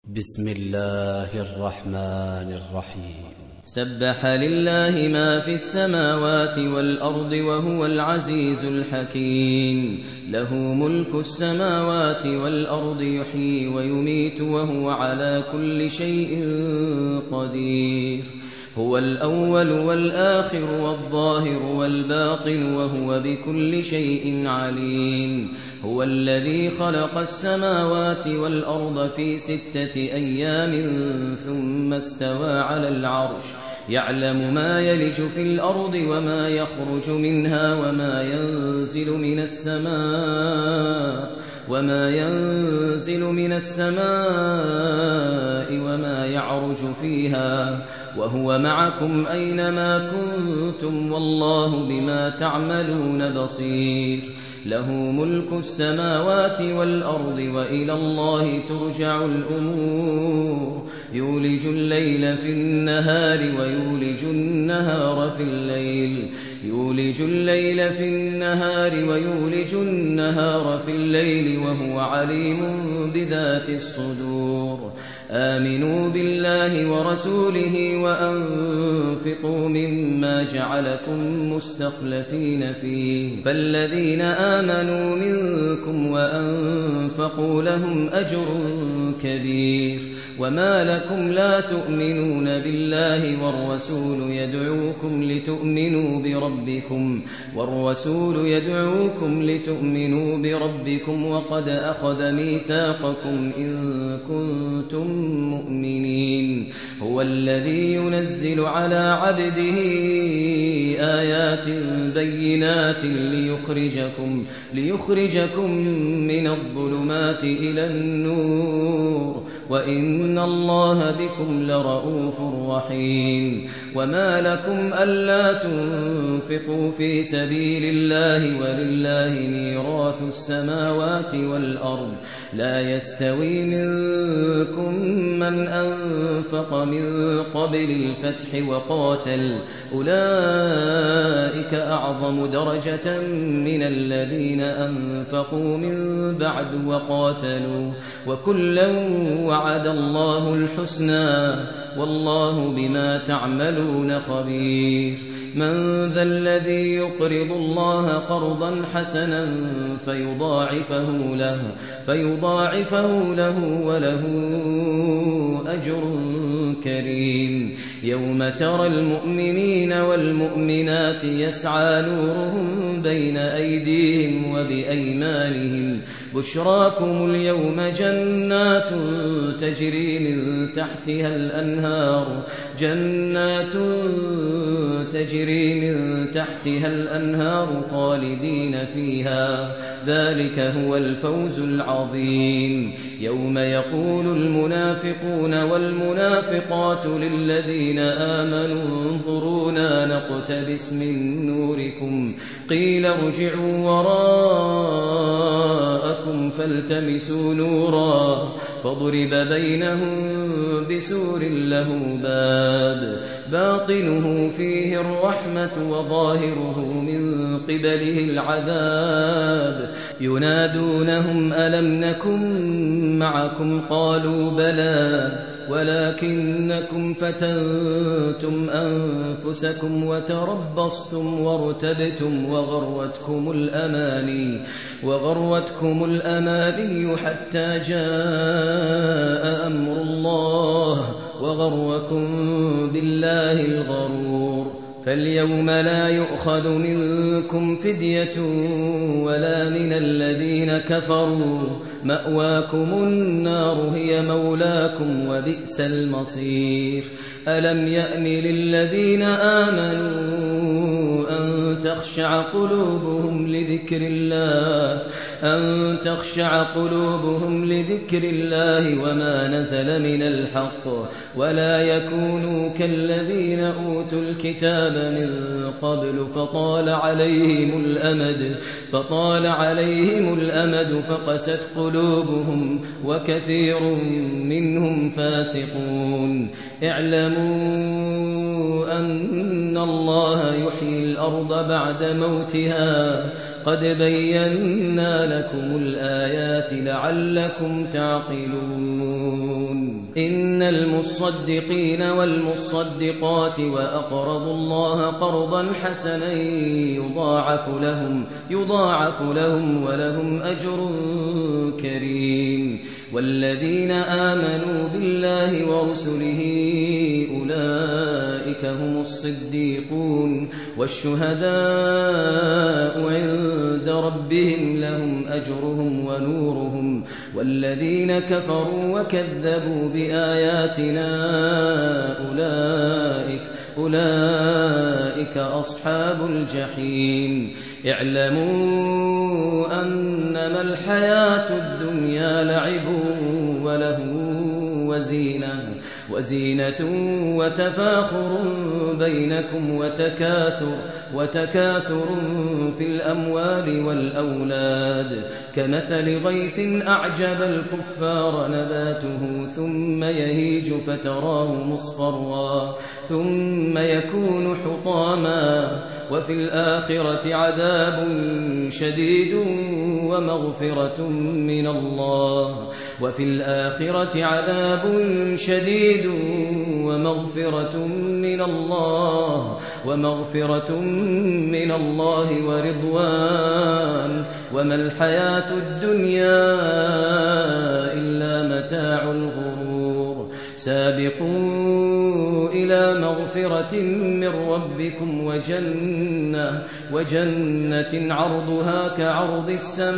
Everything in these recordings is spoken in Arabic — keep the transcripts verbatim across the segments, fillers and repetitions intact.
بسم الله الرحمن الرحيم. سبح لله ما في السماوات والأرض وهو العزيز الحكيم. له ملك السماوات والأرض يحيي ويميت وهو على كل شيء قدير. هو الأول والآخر والظاهر والباطن وهو بكل شيء عليم. هو الذي خلق السماوات والأرض في ستة أيام ثم استوى على العرش يعلم ما يلج في الأرض وما يخرج منها وما ينزل من السماء وما ينزل من السماء وما يعرج فيها وهو معكم أينما كنتم والله بما تعملون بصير. له ملك السماوات والأرض وإلى الله ترجع الأمور. يولج الليل في النهار ويولج النهار في الليل يولج الليل في النهار ويولج النهار في الليل وهو عليم بذات الصدور. آمنوا بالله ورسوله وأنفقوا مما جعلكم مستخلفين فيه فالذين آمنوا منكم وأنفقوا لهم أجر كبير. وما لكم لا تؤمنون بالله والرسول يدعوكم لتؤمنوا بربكم والرسول يدعوكم لتؤمنوا بربكم وقد أخذ ميثاقكم إن كنتم مؤمنين. هو الذي ينزل على عبده آيات بينات ليخرجكم ليخرجكم من الظلمات إلى النور وإن الله بكم لرؤوف رحيم. وما لكم ألا تنفقوا في سبيل الله ولله ميراث السماوات والأرض لا يستوي منكم من أنفق من قبل الفتح وقاتل أولئك أعظم درجة من الذين أنفقوا من بعد وقاتلوا وكلا وعد الله الحسنى والله بما تعملون خبير. من ذا الذي يقرض الله قرضا حسنا فيضاعفه له فيضاعفه له وله أجر كريم. يوم ترى المؤمنين والمؤمنات يسعى نورهم بين أيديهم وبأيمانهم بشراكم اليوم جنات تجري من تحتها الأنهار جنات تجري من تحتها الأنهار خالدين فيها ذلك هو الفوز العظيم. يوم يقول المنافقون والمنافقات للذين آمنوا انظرونا نقتبس من نوركم قيل ارجعوا وراءكم فالتمسوا نورا فضرب بينهم بسور له باب باطنه فيه الرحمة وظاهره من قبله العذاب ينادونهم ألم نكن معكم قالوا بلى ولكنكم فتنتم أنفسكم وتربصتم وارتبتم وغرتكم الأماني وغرتكم الأماني حتى جاء أمر الله وغركم بالله الغرور. فاليوم لا يؤخذ منكم فدية ولا من الذين كفروا مأواكم النار هي مولاكم وبئس المصير. ألم يأن للذين آمنوا أن تخشع قلوبهم لذكر الله أن تخشع قلوبهم لذكر الله وما نزل من الحق ولا يكونوا كالذين أوتوا الكتاب من قبل فطال عليهم الأمد فطال عليهم الأمد فقست قلوبهم وكثير منهم فاسقون. اعلموا أن الله يحيي الأرض بعد موتها قد بينا لكم الآيات لعلكم تعقلون إن المصدقين والمصدقات وأقرضوا الله قرضا حسنا يضاعف لهم يضاعف لهم ولهم أجر كريم والذين آمنوا بالله ورسله أولئك هم الصديقون والشهداء عند ربهم لهم أجرهم ونورهم والذين كفروا وكذبوا بآياتنا أولئك أولئك أصحاب الجحيم اعلموا أنما الحياة الدنيا لعب وله وزينة وزينة وتفاخر بينكم وتكاثر وتكاثر في الأموال والأولاد كمثل غيث أعجب الكفار نباته ثم يهيج فتراه مصفرا ثم يكون حطاما وفي الآخرة عذاب شديد ومغفرة من الله وفي الآخرة عذاب شديد ومغفرة من الله ومغفرة من الله ورضوان وما الحياة الدنيا إلا متاع الغرور سابقوا إلى مغفرة من ربكم وجنة وجنة عرضها كعرض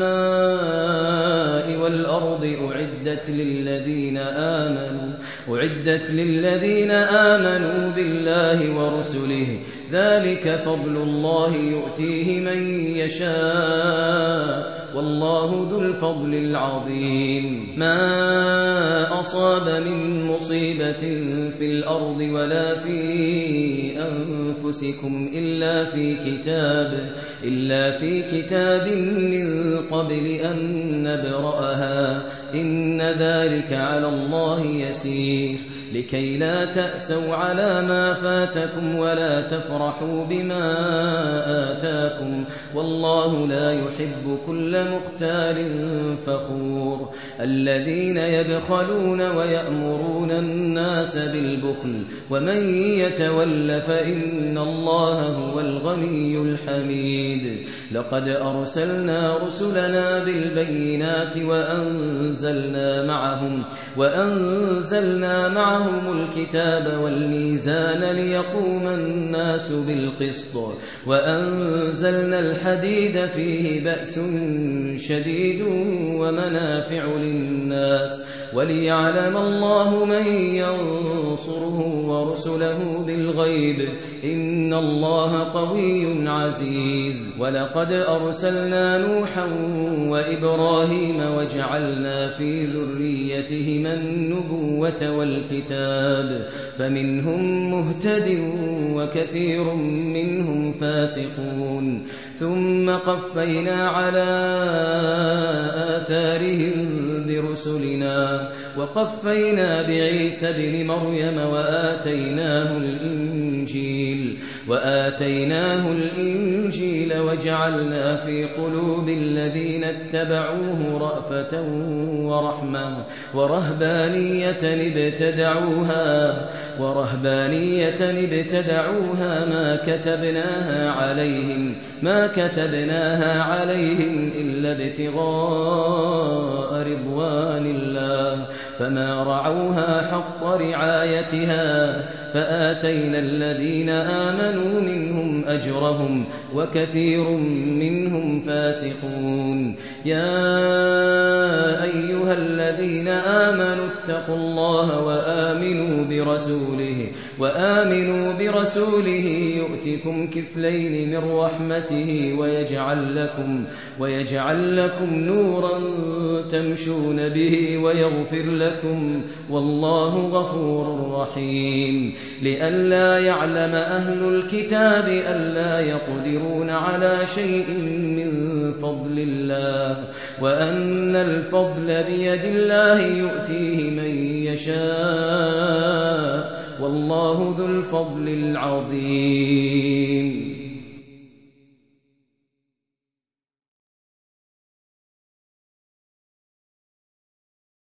السماء والأرض أعدت للذين آمنوا أعدت للذين آمنوا بالله ورسله ذلك فضل الله يؤتيه من يشاء والله ذو الفضل العظيم ما أصاب من مصيبة في الأرض ولا في أنفسكم إلا في كتاب إلا في كتاب من قبل أن نبرأها إن ذلك على الله يسير لكي لا تأسوا على ما فاتكم ولا تفرحوا بما آتاكم والله لا يحب كل مختال فخور الذين يبخلون ويأمرون الناس بالبخل ومن يتول فإن الله هو الغني الحميد لقد أرسلنا رسلنا بالبينات وأنزلنا معهم وأنزلنا معهم الكتاب والميزان ليقوم الناس بالقسط وأنزلنا الحديد فيه بأس شديد ومنافع للناس وليعلم الله من ينصره ورسله بالغيب إن الله قوي عزيز ولقد أرسلنا نوحا وإبراهيم وجعلنا في ذريتهما النبوة والكتاب فمنهم مهتد وكثير منهم فاسقون ثم قفينا على آثارهم برسلنا وقفينا بعيسى ابن مريم وآتيناه الإنجيل وآتيناه الإنجيل وجعلنا في قلوب الذين اتبعوه رأفة ورحمة ورهبانية ابتدعوها ورهبانية ابتدعوها ما كتبناها عليهم ما كتبناها عليهم إلا ابتغاء رضوان الله فما رعوها حق رعايتها فآتينا الذين آمنوا منهم أجرهم وكثير منهم فاسقون يا أيها الذين آمنوا اتقوا الله وآمنوا برسوله وآمنوا برسوله يؤتكم كفلين من رحمته ويجعل لكم ويجعل لكم نورا تمشون به ويغفر لكم والله غفور رحيم لئلا يعلم أهل الكتاب ألا يقدرون على شيء من فضل الله وأن الفضل بيد الله يؤتيه من يشاء والله ذو الفضل العظيم